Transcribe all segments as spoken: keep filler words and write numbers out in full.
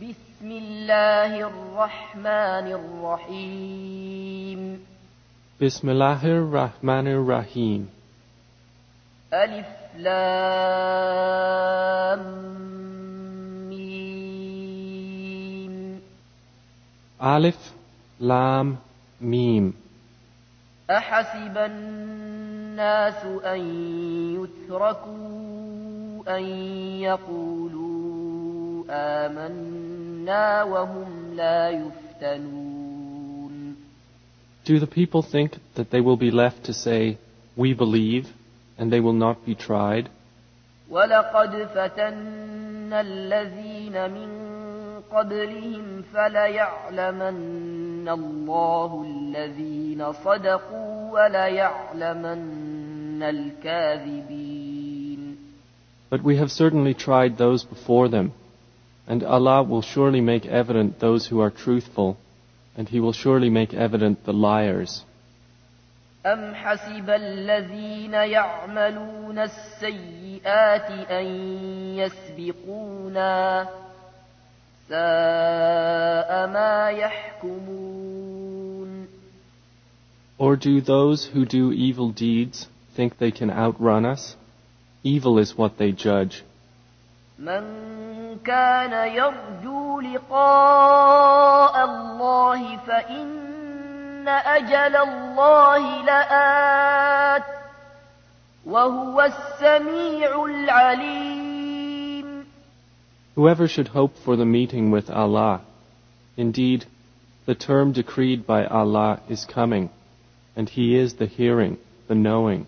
بسم الله الرحمن الرحيم بسم الله الرحمن الرحيم ألف لام ميم ألف لام ميم أحسب الناس أن يتركوا أن يقولوا آمنا وهم لا يفتنون. Do the people think that they will be left to say, we believe, and they will not be tried? وَلَقَدْ فَتَنَّا الَّذِينَ مِن قَبْلِهِمْ فَلَيَعْلَمَنَّ اللَّهُ الَّذِينَ صَدَقُوا وَلَيَعْلَمَنَّ الْكَاذِبِينَ. But we have certainly tried those before them, and Allah will surely make evident those who are truthful, and He will surely make evident the liars. أَمْ حَسِبَ الَّذِينَ يَعْمَلُونَ السَّيِّئَاتِ أَن يَسْبِقُونَا سَاءَ مَا يَحْكُمُونَ. Or do those who do evil deeds think they can outrun us? Evil is what they judge. مَنْ كَانَ يَرْجُو لِقَاءَ اللَّهِ فَإِنَّ أَجَلَ اللَّهِ لَآتٍ وَهُوَ السَّمِيعُ الْعَلِيمُ. Whoever should hope for the meeting with Allah, indeed, the term decreed by Allah is coming, and He is the hearing, the knowing.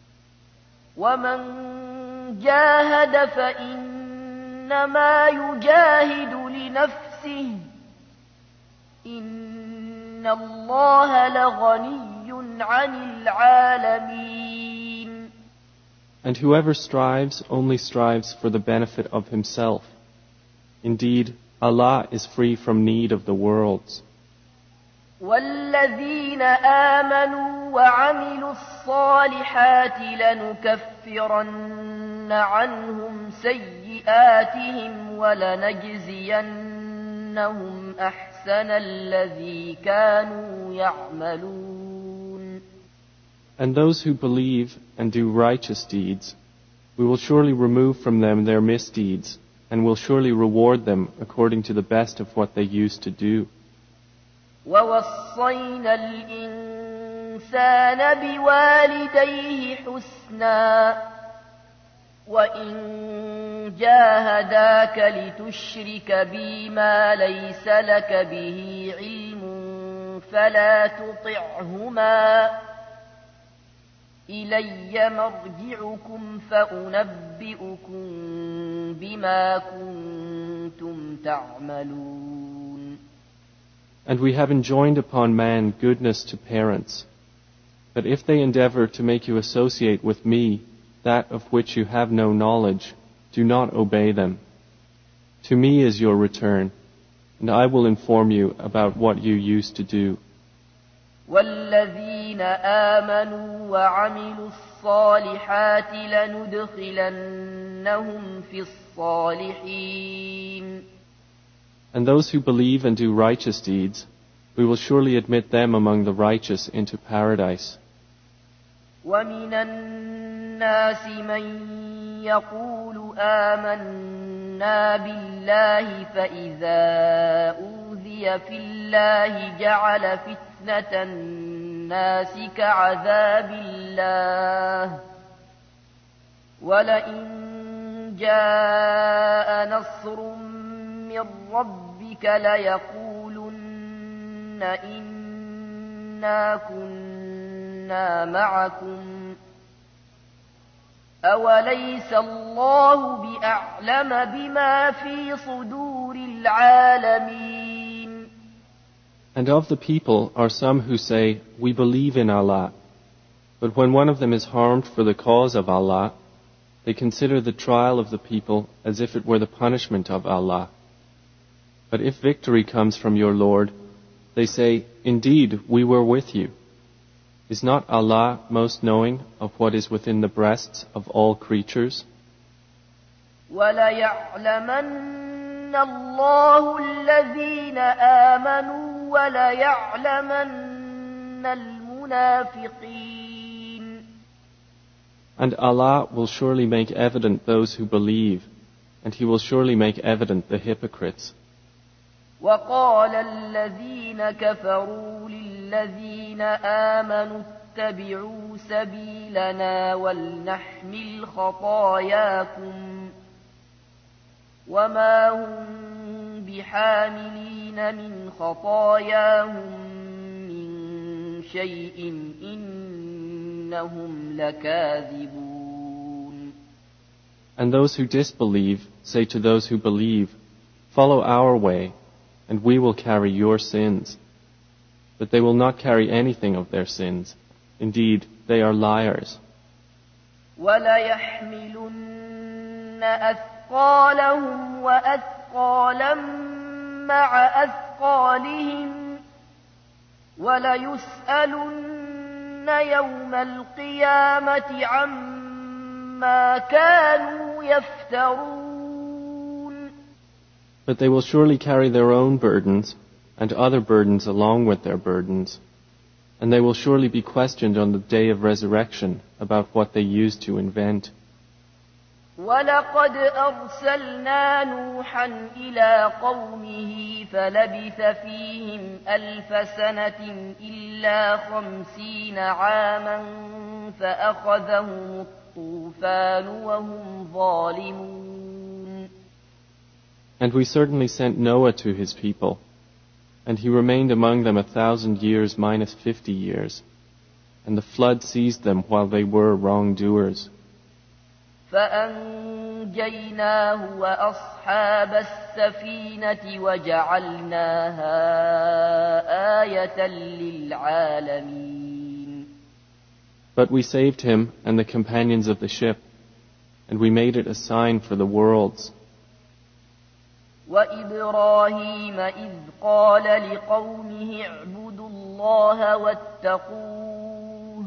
وَمَنْ جَاهَدَ فَإِنَّمَا يُجَاهِدُ لِنَفْسِهِ إِنَّ اللَّهَ لَغَنِيٌّ عَنِ الْعَالَمِينَ. And whoever strives only strives for the benefit of himself. Indeed, Allah is free from need of the worlds. وَالَّذِينَ آمَنُوا وَعَمِلُوا الصَّالِحَاتِ لَنُكَفِّرَنَّ عَنْهُمْ سَيِّئَاتِهِمْ وَلَنَجْزِيَنَّهُمْ أَحْسَنَ الَّذِي كَانُوا يَعْمَلُونَ. And those who believe and do righteous deeds, we will surely remove from them their misdeeds, and will surely reward them according to the best of what they used to do. وَوَصَّيْنَا الْإِنسَانَ بِوَالِدَيْهِ حُسْنًا وَإِنْ جَاهَدَاكَ لِتُشْرِكَ بِي مَا لَيْسَ لَكَ بِهِ عِلْمٌ فَلَا تُطِعْهُمَا إِلَيَّ مَرْجِعُكُمْ فَأُنَبِّئُكُمْ بِمَا كُنْتُمْ تَعْمَلُونَ. And we have enjoined upon man goodness to parents. But if they endeavor to make you associate with me that of which you have no knowledge, do not obey them. To me is your return, and I will inform you about what you used to do. وَالَّذِينَ آمَنُوا وَعَمِلُوا الصَّالِحَاتِ لَنُدْخِلَنَّهُمْ فِي الصَّالِحِينَ. And those who believe and do righteous deeds, we will surely admit them among the righteous into paradise. وَمِنَ النَّاسِ مَن يَقُولُ آمَنَّا بِاللَّهِ فَإِذَا أُوذِيَ فِي اللَّهِ جَعَلَ فِتْنَةَ النَّاسِ كَعَذَابِ اللَّهِ وَلَئِن جَاءَ نَصْرٌ مِّن رَّبِّكَ لَيَقُولُنَّ إِنَّا كُنَّا مَعَكُمْ أَوَلَيْسَ اللَّهُ بِأَعْلَمَ بِمَا فِي صُدُورِ الْعَالَمِينَ. And of the people are some who say, we believe in Allah. But when one of them is harmed for the cause of Allah, they consider the trial of the people as if it were the punishment of Allah. But if victory comes from your Lord, they say, indeed, we were with you. Is not Allah most knowing of what is within the breasts of all creatures? وَلَيَعْلَمَنَّ الله الذين آمنوا وليعلمن المنافقين. And Allah will surely make evident those who believe, and He will surely make evident the hypocrites. وقال الذين كفروا للذين آمنوا اتبعوا سبيلنا ولنحمل خطاياكم وما هم بحاملين من خطاياهم من شيء إنهم لكاذبون. And those who disbelieve say to those who believe, follow our way, and we will carry your sins. But they will not carry anything of their sins. Indeed, they are liars. وَلَيَحْمِلُنَّ أَثْقَالَهُمْ وَأَثْقَالًا مَعَ أَثْقَالِهِمْ وَلَيُسْأَلُنَّ يَوْمَ الْقِيَامَةِ عَمَّا كَانُوا يَفْتَرُونَ. But they will surely carry their own burdens and other burdens along with their burdens, and they will surely be questioned on the day of resurrection about what they used to invent. وَلَقَدْ أَرْسَلْنَا نُوحًا إِلَى قَوْمِهِ فَلَبِثَ فِيهِمْ أَلْفَ سَنَةٍ إِلَّا خَمْسِينَ عَامًا فَأَخَذَهُمُ الطُّوفَانُ وَهُمْ ظَالِمُونَ. And we certainly sent Noah to his people, and he remained among them a thousand years minus fifty years, and the flood seized them while they were wrongdoers. فَأَنْجَيْنَاهُ وَأَصْحَابَ السَّفِينَةِ وَجَعَلْنَاهَا آيَةً لِلْعَالَمِينَ. But we saved him and the companions of the ship, and we made it a sign for the worlds. وَإِبْرَاهِيمَ إِذْ قَالَ لِقَوْمِهِ اعْبُدُوا اللَّهَ وَاتَّقُوهُ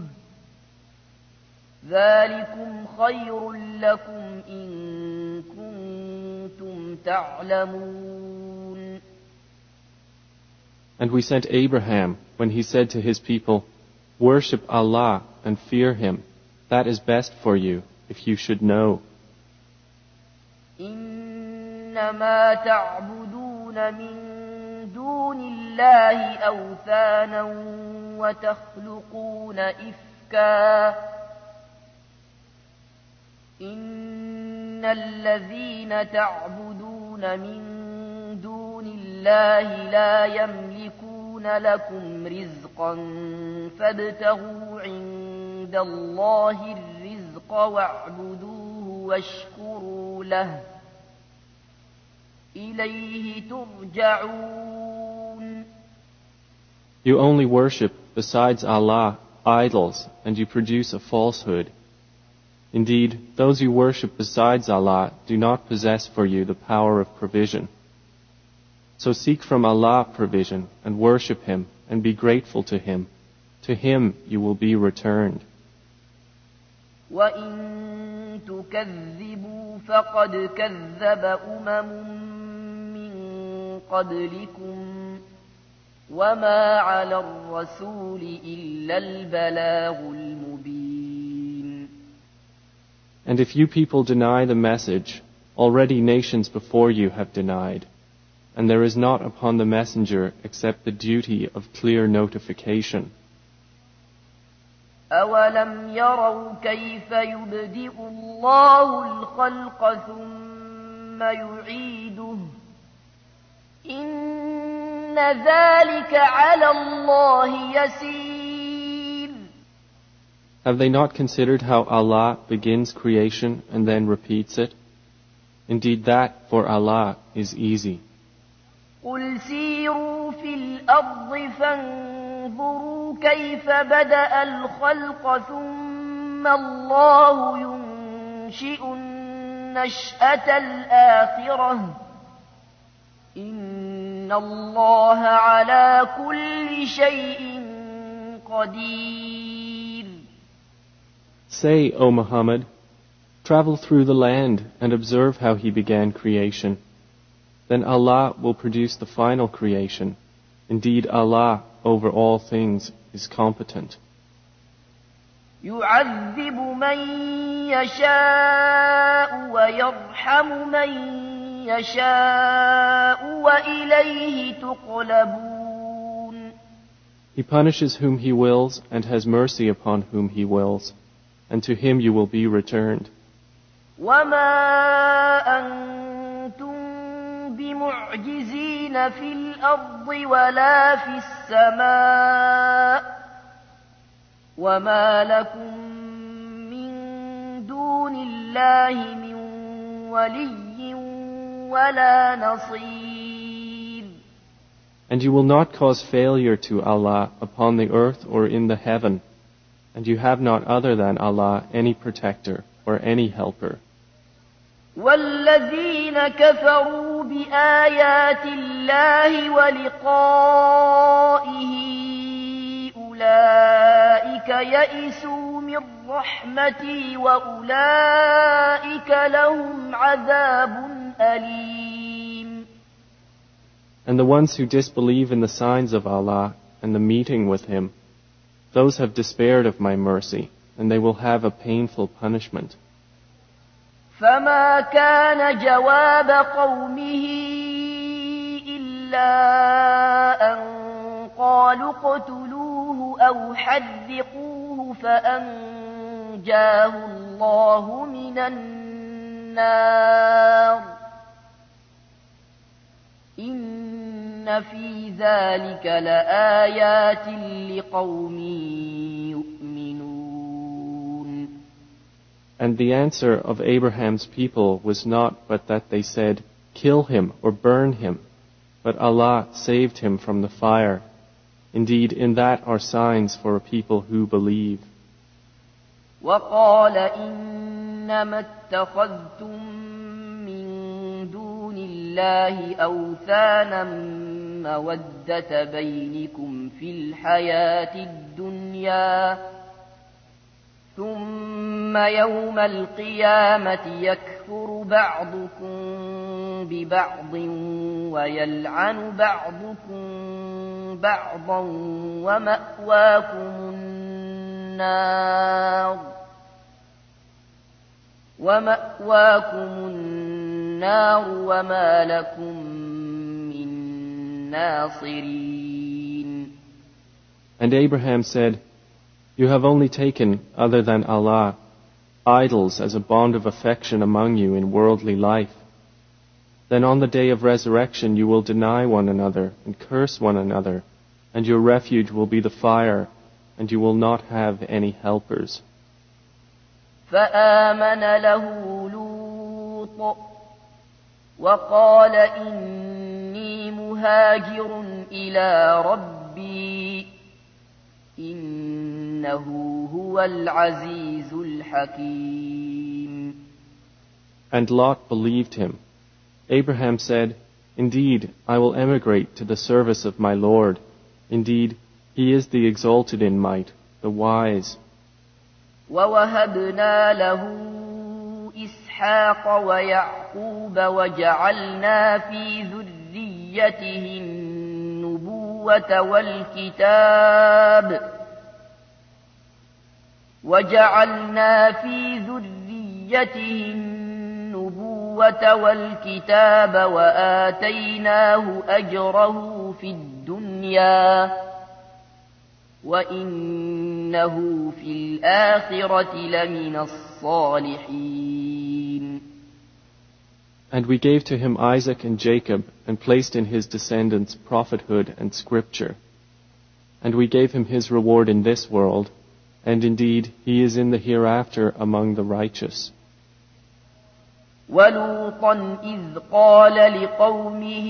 ذَلِكُمْ خَيْرٌ لَكُمْ إِن كُنتُمْ تَعْلَمُونَ. And we sent Abraham when he said to his people, worship Allah and fear Him. That is best for you, if you should know. إنما تعبدون من دون الله أوثانا وتخلقون إفكا إن الذين تعبدون من دون الله لا يملكون لكم رزقا فابتغوا عند الله الرزق واعبدوه واشكروا له إليه ترجعون. You only worship besides Allah idols, and you produce a falsehood. Indeed, those you worship besides Allah do not possess for you the power of provision. So seek from Allah provision and worship Him and be grateful to Him. To Him you will be returned. وَإِن تُكَذِّبُوا فَقَدْ كَذَّبَ أُمَمٌ قبلكم وما على الرسول إلا البلاغ المبين. And if you people deny the message, already nations before you have denied, and there is not upon the messenger except the duty of clear notification. أَوَلَمْ يَرَوْا كَيْفَ يُبْدِئُ اللَّهُ الْخَلْقَ ثُمَّ يُعِيدُهُ إِنَّ ذَلِكَ عَلَى اللَّهِ يَسِيرٌ. Have they not considered how Allah begins creation and then repeats it? Indeed, that for Allah is easy. قُلْ سِيرُوا فِي الْأَرْضِ فَانظُرُوا كَيْفَ بَدَأَ الْخَلْقَ ثُمَّ اللَّهُ يُنشِئُ النَّشْأَةَ الْآخِرَةَ إِنَّ اللَّهَ عَلَى كُلِّ شَيْءٍ قَدِيرٌ. Say, O Muhammad, travel through the land and observe how He began creation. then Allah will produce the final creation. Indeed, Allah over all things is competent. يعذب من يشاء ويرحم من يشاء وإليه تقلبون. He punishes whom He wills and has mercy upon whom He wills, and to Him you will be returned. وما أنتم بمعجزين في الأرض ولا في السماء وما لكم من دون الله من ولي ولا نصير. And you will not cause failure to Allah upon the earth or in the heaven, and you have not other than Allah any protector or any helper. والذين كفروا بآيات الله ولقائه أولئك يئسوا من رحمتي وأولئك لهم عذاب أليم. And the ones who disbelieve in the signs of Allah and the meeting with Him, those have despaired of my mercy, and they will have a painful punishment. فما كان جواب قومه إلا أن قالوا اقتلوه أو حرقوه فأنجاه الله من النار إن في ذلك لآيات لقوم يؤمنون. And the answer of Abraham's people was not but that they said, "Kill him or burn him," but Allah saved him from the fire. Indeed, in that are signs for a people who believe. وقال إنما اتخذتم من دون الله أوثانا مودة بينكم في الحياة الدنيا ثم يوم القيامة يكفر بعضكم ببعض ويلعن بعضكم بعضا ومأواكم النار ومأواكم النار وما لكم من ناصرين. And Abraham said, "You have only taken, other than Allah, idols as a bond of affection among you in worldly life. Then on the day of resurrection you will deny one another and curse one another, and your refuge will be the fire, and you will not have any helpers." فآمن له لوط وقال إني مهاجر إلى ربي إنه هو العزيز الحكيم. And Lot believed him. Abraham said, "Indeed, I will emigrate to the service of my Lord. Indeed, He is the exalted in might, the wise." ووهبنا له إسحاق ويعقوب وجعلنا في ذريته النبوة والكتاب وجعلنا في ذريته النبوة والكتاب وآتيناه أجره في الدنيا وإنه في الآخرة لمن الصالحين. And we gave to him Isaac and Jacob, and placed in his descendants prophethood and scripture. And we gave him his reward in this world, and indeed he is in the hereafter among the righteous. وَلُوطًا إِذْ قَالَ لِقَوْمِهِ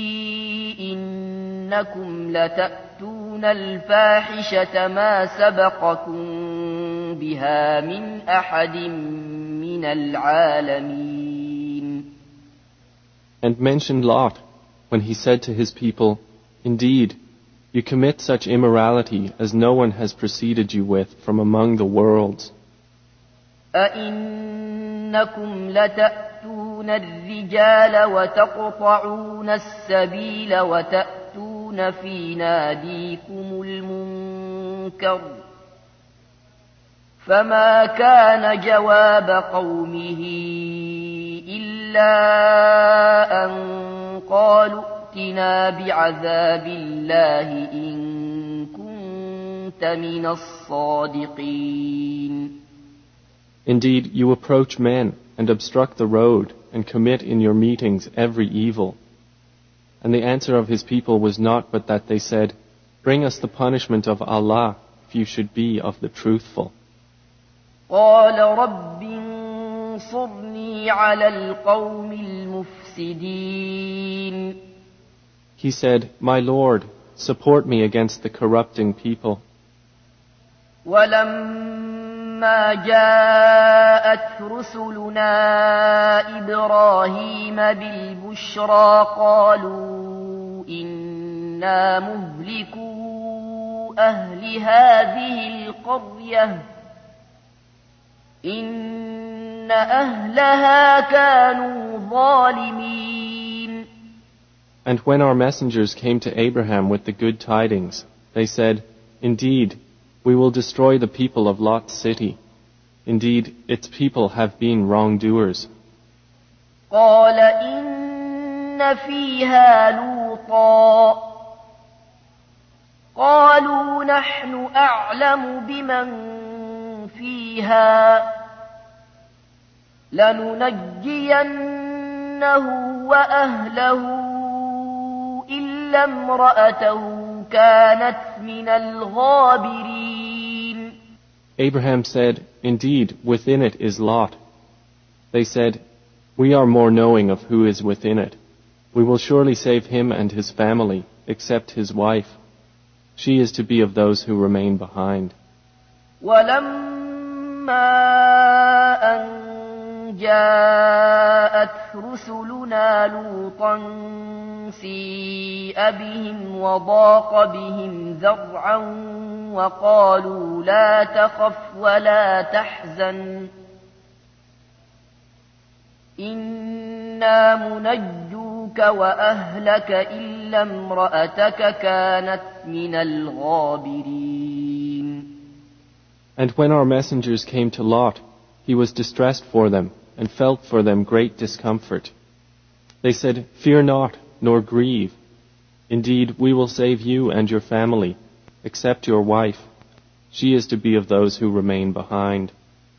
إِنَّكُمْ لَتَأْتُونَ الْفَاحِشَةَ مَا سَبَقَكُمْ بِهَا مِنْ أَحَدٍ مِنَ الْعَالَمِينَ. And mention Lot, when he said to his people, "Indeed, you commit such immorality as no one has preceded you with from among the worlds." أَإِنَّكُمْ لَتَأْتُونَ الرجال وتقطعون السبيل وتأتون في ناديكم المنكر فما كان جواب قومه إلا أن قالوا ائتنا بعذاب الله إن كنت من الصادقين. Indeed, you approach men and obstruct the road and commit in your meetings every evil. And the answer of his people was not but that they said, bring us the punishment of Allah if you should be of the truthful. قال رب انصرني على القوم المفسدين. He said, my Lord, support me against the corrupting people. ولما جاءت رسلنا إبراهيم بالبشرى قالوا إنا مهلكو أهل هذه القرية إن أهلها كانوا ظالمين. And when our messengers came to Abraham with the good tidings, they said, indeed, we will destroy the people of Lot's city. Indeed, its people have been wrongdoers. قال إن فيها لوطا قالوا نحن أعلم بمن فيها لننجينه وأهله إلا امرأته كانت من الغابرين. Abraham said, indeed, within it is Lot. They said, we are more knowing of who is within it. We will surely save him and his family, except his wife. She is to be of those who remain behind. ولما أن جاءت رسلنا لوطا سيء بهم وضاق بهم ذرعا وقالوا لا تخف ولا تحزن إنا منجوك وأهلك إلا امرأتك كانت من الغابرين. And when our messengers came to Lot, he was distressed for them and felt for them great discomfort. They said, fear not, nor grieve. Indeed, we will save you and your family, except your wife. She is to be of those who remain behind.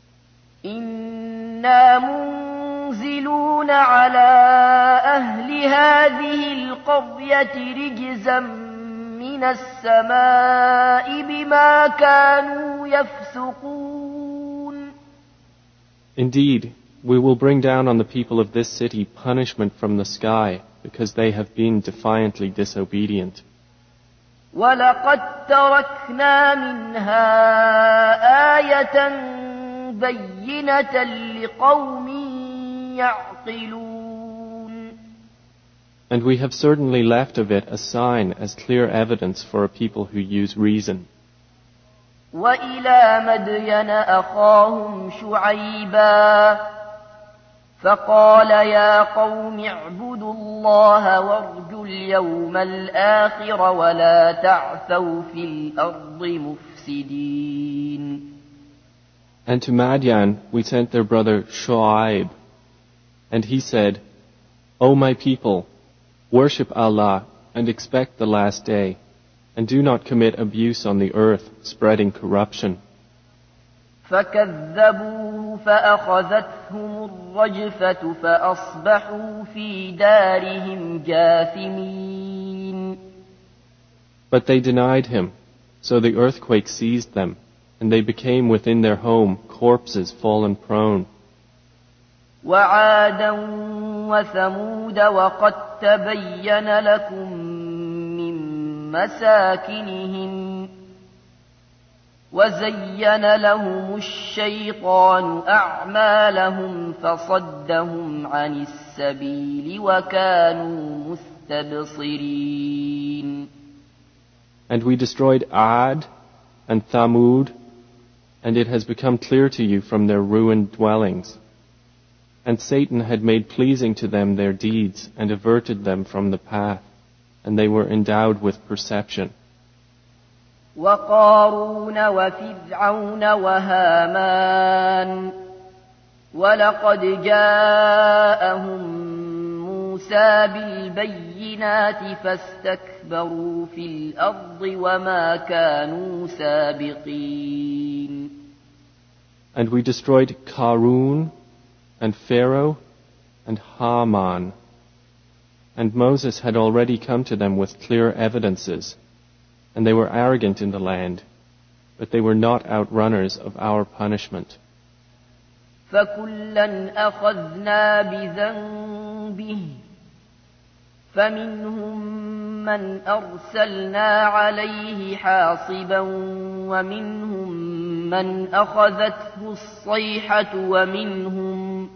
إنا منزلون على أهل هذه القرية رجزا من السماء بما كانوا يفسقون. Indeed, we will bring down on the people of this city punishment from the sky because they have been defiantly disobedient. وَلَقَدْ تَرَكْنَا مِنْهَا آيَةً بَيِّنَةً لِقَوْمٍ يَعْقِلُونَ. And we have certainly left of it a sign as clear evidence for a people who use reason. وَإِلَى مَدْيَنَ أَخَاهُمْ شُعَيْبًا فقال يا قوم اعبدوا الله وارجوا اليوم الآخر ولا تعثوا في الأرض مفسدين. And to Madian we sent their brother Shu'aib, and he said, O my people, worship Allah and expect the last day, and do not commit abuse on the earth, spreading corruption. فكذبوه فأخذتهم الرجفة فأصبحوا في دارهم جاثمين. But they denied him, so the earthquake seized them, and they became within their home corpses fallen prone. وعادا وثمود وقد تبين لكم من مساكنهم وزين لهم الشيطان أعمالهم فصدهم عن السبيل وكانوا مستبصرين. And we destroyed Ad and Thamud, and it has become clear to you from their ruined dwellings. And Satan had made pleasing to them their deeds and averted them from the path, and they were endowed with perception. وقارون وفرعون وهامان ولقد جاءهم موسى بالبينات فاستكبروا في الأرض وما كانوا سابقين. And we destroyed Qarun and Pharaoh and Haman. And Moses had already come to them with clear evidences, and they were arrogant in the land, but they were not outrunners of our punishment. فَكُلًّا أَخَذْنَا بِذَنبِهِ فَمِنْهُمْ مَنْ أَرْسَلْنَا عَلَيْهِ حَاصِبًا وَمِنْهُمْ مَنْ أَخَذَتْهُ الصَّيْحَةُ وَمِنْهُمْ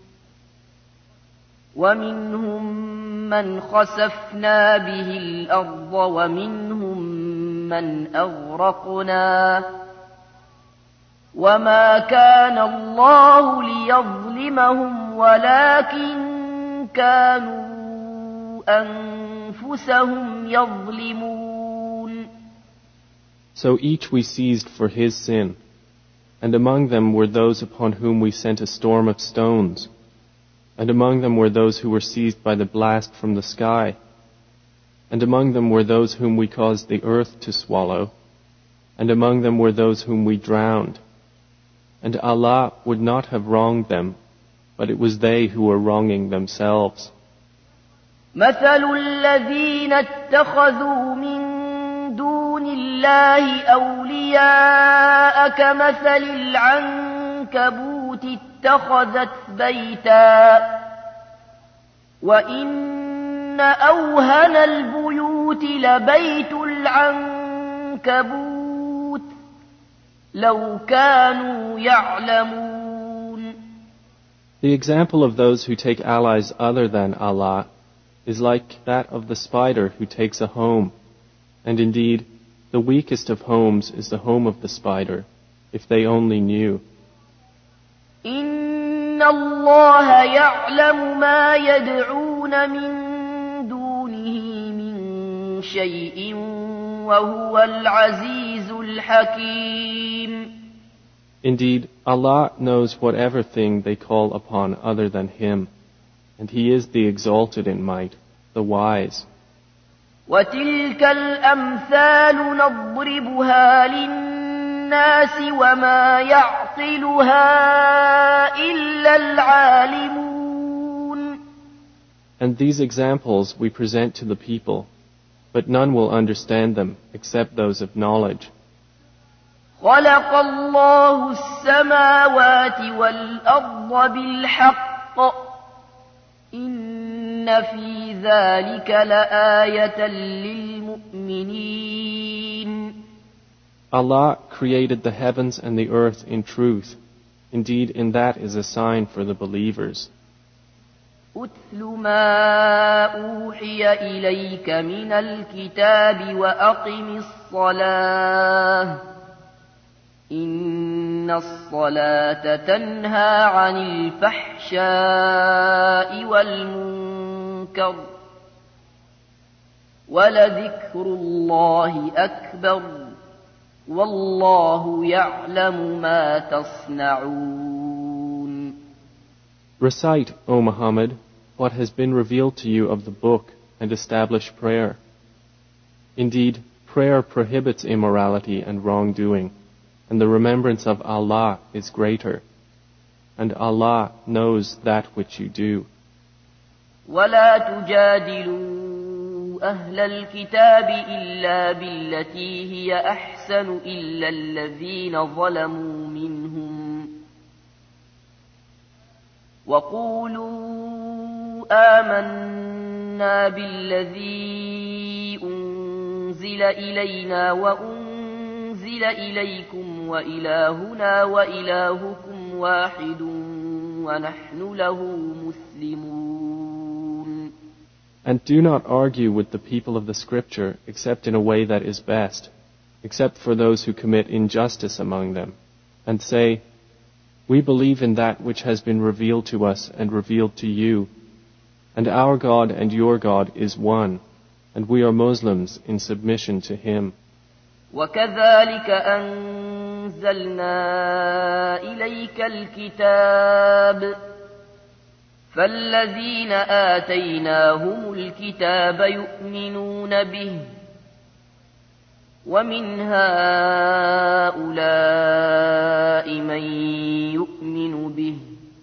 وَمِنْهُمْ مَنْ خَسَفْنَا بِهِ الْأَرْضَ وَمِنْهُمْ مَنْ أَغْرَقْنَا وَمَا كَانَ اللَّهُ لِيَظْلِمَهُمْ وَلَكِنْ كَانُوا أَنفُسَهُمْ يَظْلِمُونَ. So each we seized for his sin, and among them were those upon whom we sent a storm of stones, and among them were those who were seized by the blast from the sky, and among them were those whom we caused the earth to swallow, and among them were those whom we drowned. And Allah would not have wronged them, but it was they who were wronging themselves. مثل الذين اتخذوا من دون الله أولياء كمثل العنكبوت اتخذت بيتا وإن أوهن البيوت لبيت العنكبوت لو كانوا يعلمون. The example of those who take allies other than Allah is like that of the spider who takes a home, and indeed the weakest of homes is the home of the spider, if they only knew. إن الله يعلم ما يدعون من دونه من شيء وهو العزيز الحكيم. Indeed, Allah knows whatever thing they call upon other than Him, and He is the exalted in might, the wise. وتلك الأمثال نضربها للناس وما يعقلها إلا العالمون. And these examples we present to the people, but none will understand them except those of knowledge. خلق الله السماوات والأرض بالحق إن في ذلك لآية للمؤمنين. Allah created the heavens and the earth in truth. Indeed, in that is a sign for the believers. أتل ما أوحي إليك من الكتاب وأقم الصلاة إن الصلاة تنهى عن الفحشاء والمنكر ولذكر الله أكبر والله يعلم ما تصنعون. Recite, O Muhammad, what has been revealed to you of the book and establish prayer. Indeed, prayer prohibits immorality and wrongdoing, and the remembrance of Allah is greater, and Allah knows that which you do. ولا تجادلوا أهل الكتاب إلا بالتي هي أحسن إلا الذين ظلموا منهم وقولوا آمنا بالذي أنزل إلينا وأنزل إليكم وإلهنا وإلهكم واحد ونحن له مسلمون. And do not argue with the people of the Scripture except in a way that is best, except for those who commit injustice among them, and say, We believe in that which has been revealed to us and revealed to you, and our God and your God is one, and we are Muslims in submission to Him. وكذلك أنزلنا إليك الكتاب فالذين آتيناهم الكتاب يؤمنون به ومن هؤلاء من يؤمن به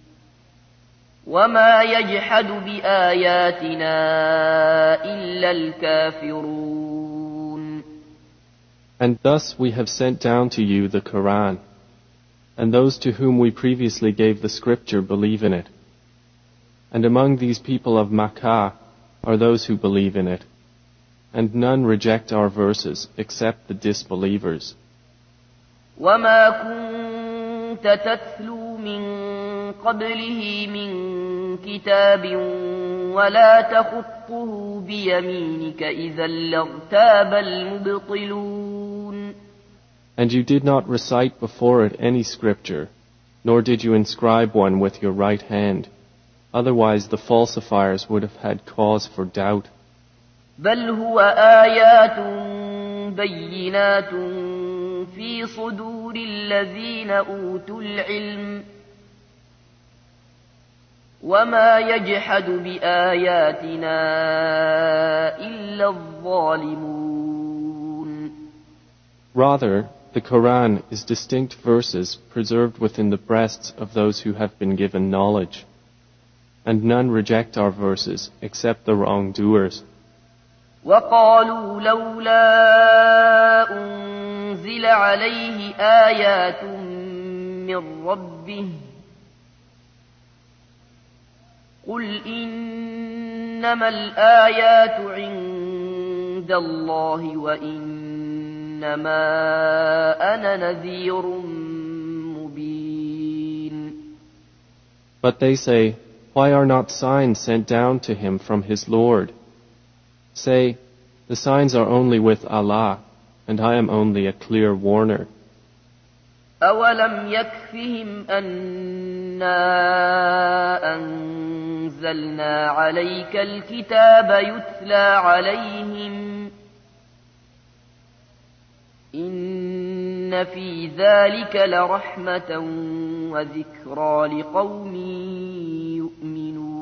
وما يجحد بآياتنا إلا الكافرون. And thus we have sent down to you the Quran, and those to whom we previously gave the scripture believe in it. And among these people of Makkah are those who believe in it, and none reject our verses except the disbelievers. وما كنت تتلو من قبله من كتاب ولا تخطه بيمينك إذا لارتاب المبطلون. And you did not recite before it any scripture, nor did you inscribe one with your right hand. Otherwise the falsifiers would have had cause for doubt. بل هو آيات بينات في صدور الذين أوتوا العلم وما يجحد بآياتنا إلا الظالمون. Rather, the Quran is distinct verses preserved within the breasts of those who have been given knowledge, and none reject our verses except the wrongdoers. وقالوا لولا أنزل عليه آيات من ربه قل إنما الآيات عند الله وإنما أنا نذير مبين. But they say, why are not signs sent down to him from his Lord? Say, the signs are only with Allah, and I am only a clear warner. أولم يكفهم أنا أنزلنا عليك الكتاب يتلى عليهم إن في ذلك لرحمة وذكرى لقوم يؤمنون.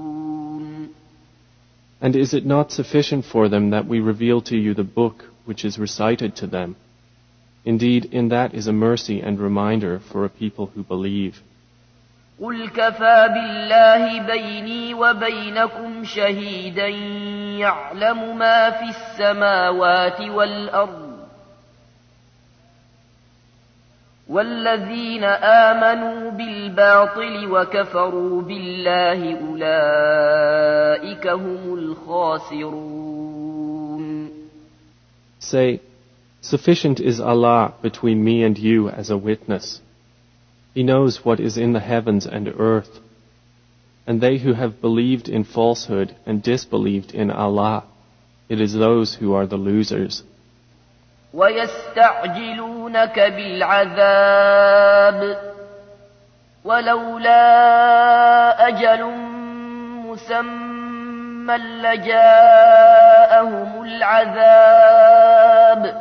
And is it not sufficient for them that we reveal to you the book which is recited to them? Indeed, in that is a mercy and reminder for a people who believe. قل كفى بالله بيني وبينكم شهيدا يعلم ما في السماوات والأرض والذين آمنوا بالباطل وكفروا بالله أولئك هم الخاسرون. Say, sufficient is Allah between me and you as a witness. He knows what is in the heavens and earth. And they who have believed in falsehood and disbelieved in Allah, it is those who are the losers. ويستعجلونك بالعذاب ولولا أجل مسمى لجاءهم العذاب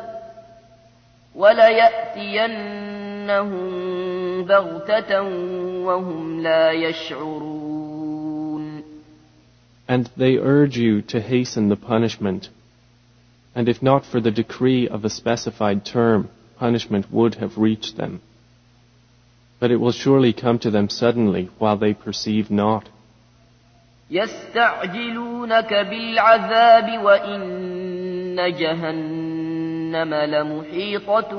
وليأتينهم بغتة وهم لا يشعرون. And they urge you to hasten the punishment. And if not for the decree of a specified term, punishment would have reached them. But it will surely come to them suddenly while they perceive not. يستعجلونك بالعذاب وإن جهنم لمحيطة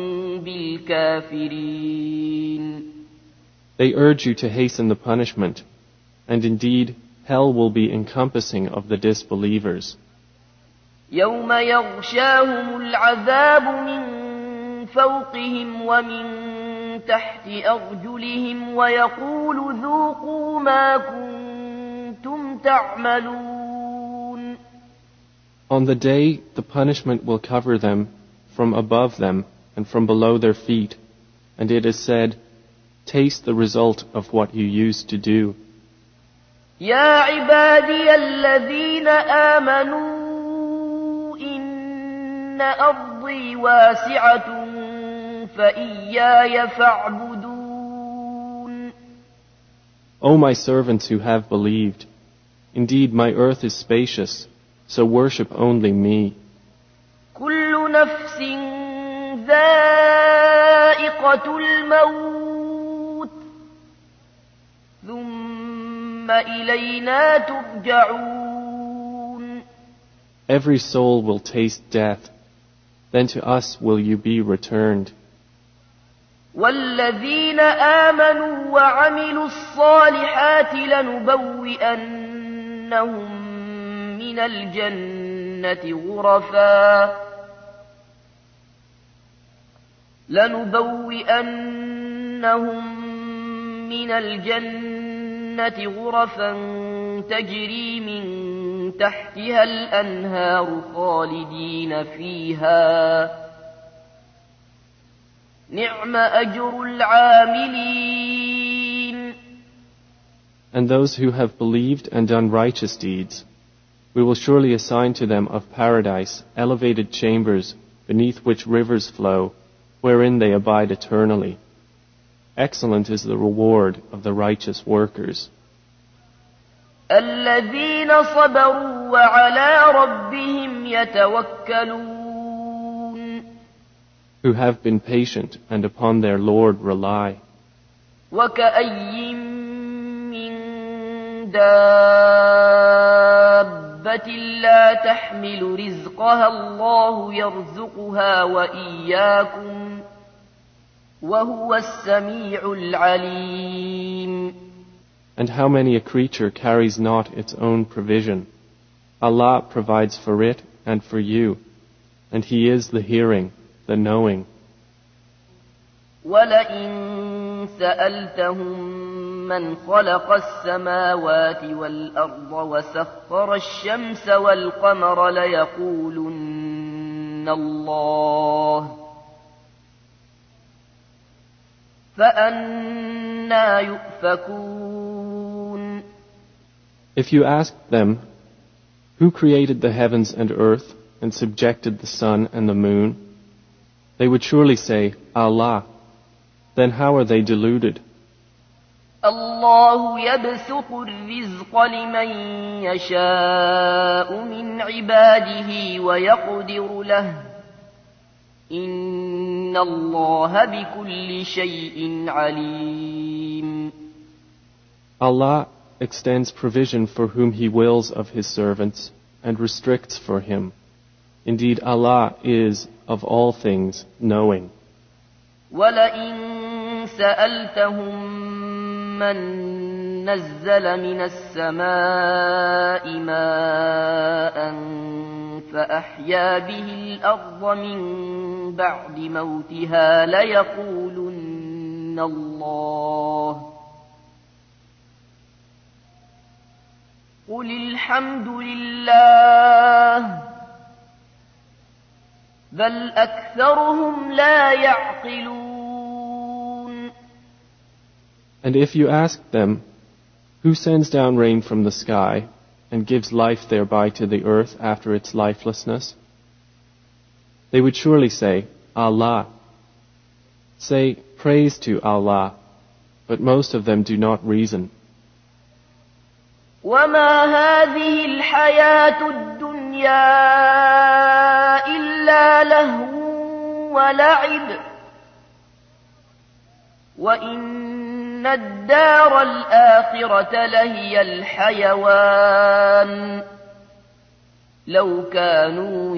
بالكافرين. They urge you to hasten the punishment, and indeed hell will be encompassing of the disbelievers. يوم يغشاهم العذاب من فوقهم ومن تحت أرجلهم ويقول ذوقوا ما كنتم تعملون. On the day the punishment will cover them from above them and from below their feet, and it is said, taste the result of what you used to do. يا عبادي الذين آمنوا إن أرضي واسعة فإياي فاعبدون. O my servants who have believed, indeed my earth is spacious, so worship only me. كل نفس ذائقة الموت ثم إلينا ترجعون. Every soul will taste death, then to us will you be returned. والذين آمنوا وعملوا الصالحات لنبوئنهم من الجنة غرفا لنبوئنهم من الجنة غرفا تجري من تحتها الأنهار خالدين فيها نعم أجر العاملين. And those who have believed and done righteous deeds, we will surely assign to them of paradise elevated chambers beneath which rivers flow, wherein they abide eternally. Excellent is the reward of the righteous workers. الذين صبروا وعلى ربهم يتوكلون. Who have been patient and upon their Lord rely. وكأي من دابة لا تحمل رزقها الله يرزقها وإياكم وهو السميع العليم. And how many a creature carries not its own provision? Allah provides for it and for you, and He is the hearing, the knowing. وَلَئِن سَأَلْتَهُم مَّنْ خَلَقَ السَّمَاوَاتِ وَالْأَرْضَ وَسَخَّرَ الشَّمْسَ وَالْقَمَرَ لَيَقُولُنَّ اللَّهُ فَأَنَّىٰ يُؤْفَكُونَ. If you asked them, who created the heavens and earth and subjected the sun and the moon, they would surely say, Allah. Then how are they deluded? الله يبسط الرزق لمن يشاء من عباده ويقدر له إن الله بكل شيء عليم. Allah extends provision for whom He wills of His servants and restricts for him. Indeed, Allah is of all things knowing. وَلَئِن سَأَلْتَهُم مَّن نَّزَّلَ مِنَ السَّمَاءِ مَاءً فَأَحْيَا بِهِ الْأَرْضَ مِن بَعْدِ مَوْتِهَا لَيَقُولُنَّ اللَّهُ قُلِ الْحَمْدُ لِلَّهِ بل أكثرهم لا يعقلون. And if you ask them, who sends down rain from the sky and gives life thereby to the earth after its lifelessness, they would surely say, Allah. Say, praise to Allah, but most of them do not reason. وما هذه الحياة الدنيا إلا لهو ولعب وإن الدار الآخرة لهي الحيوان لو كانوا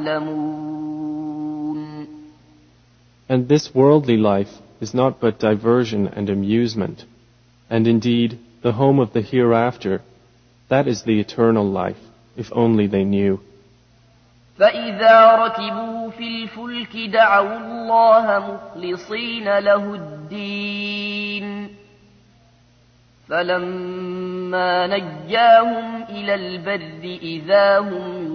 يعلمون. And this worldly life is not but diversion and amusement, and indeed the home of the hereafter, that is the eternal life, if only they knew. فإذا ركبوا في الفلك دعوا الله مخلصين له الدين فلما نجاهم إلى البر إذا هم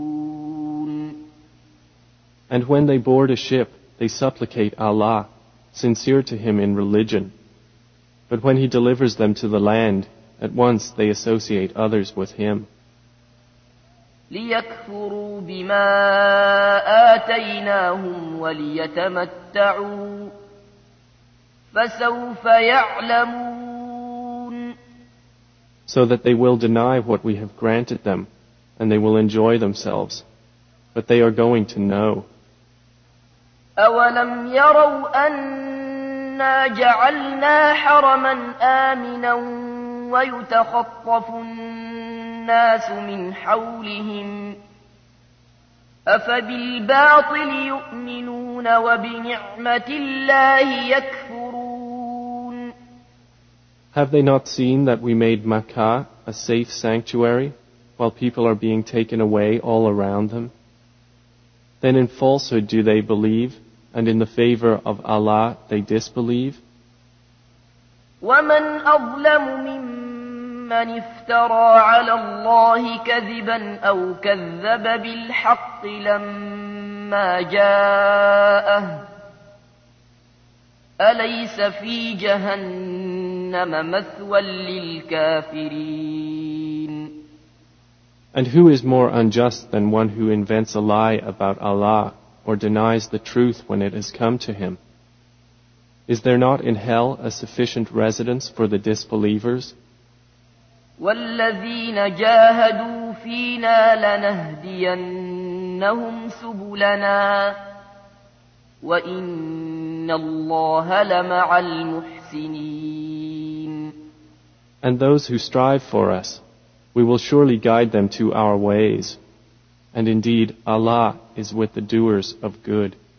يشركون. And when they board a ship, they supplicate Allah, sincere to him in religion. But when he delivers them to the land, at once they associate others with him. ليكفروا بما آتيناهم وليتمتعوا فسوف يعلمون. So that they will deny what we have granted them, and they will enjoy themselves. But they are going to know. أولم يروا أنا جعلنا حرما آمنا ويتخطف الناس من حولهم أفبالباطل يؤمنون وبنعمة الله يكفرون. Have they not seen that we made Makkah a safe sanctuary while people are being taken away all around them? Then in falsehood do they believe, and in the favor of Allah they disbelieve? ومن أظلم ممن افترى على الله كذبا أو كذب بالحق لما جاءه أليس في جهنم مثوى للكافرين. And who is more unjust than one who invents a lie about Allah or denies the truth when it has come to him? Is there not in hell a sufficient residence for the disbelievers? والذين جاهدوا فينا لنهدينهم سبلنا وإن الله لمع المحسنين. And those who strive for us, we will surely guide them to our ways. And indeed, Allah is with the doers of good.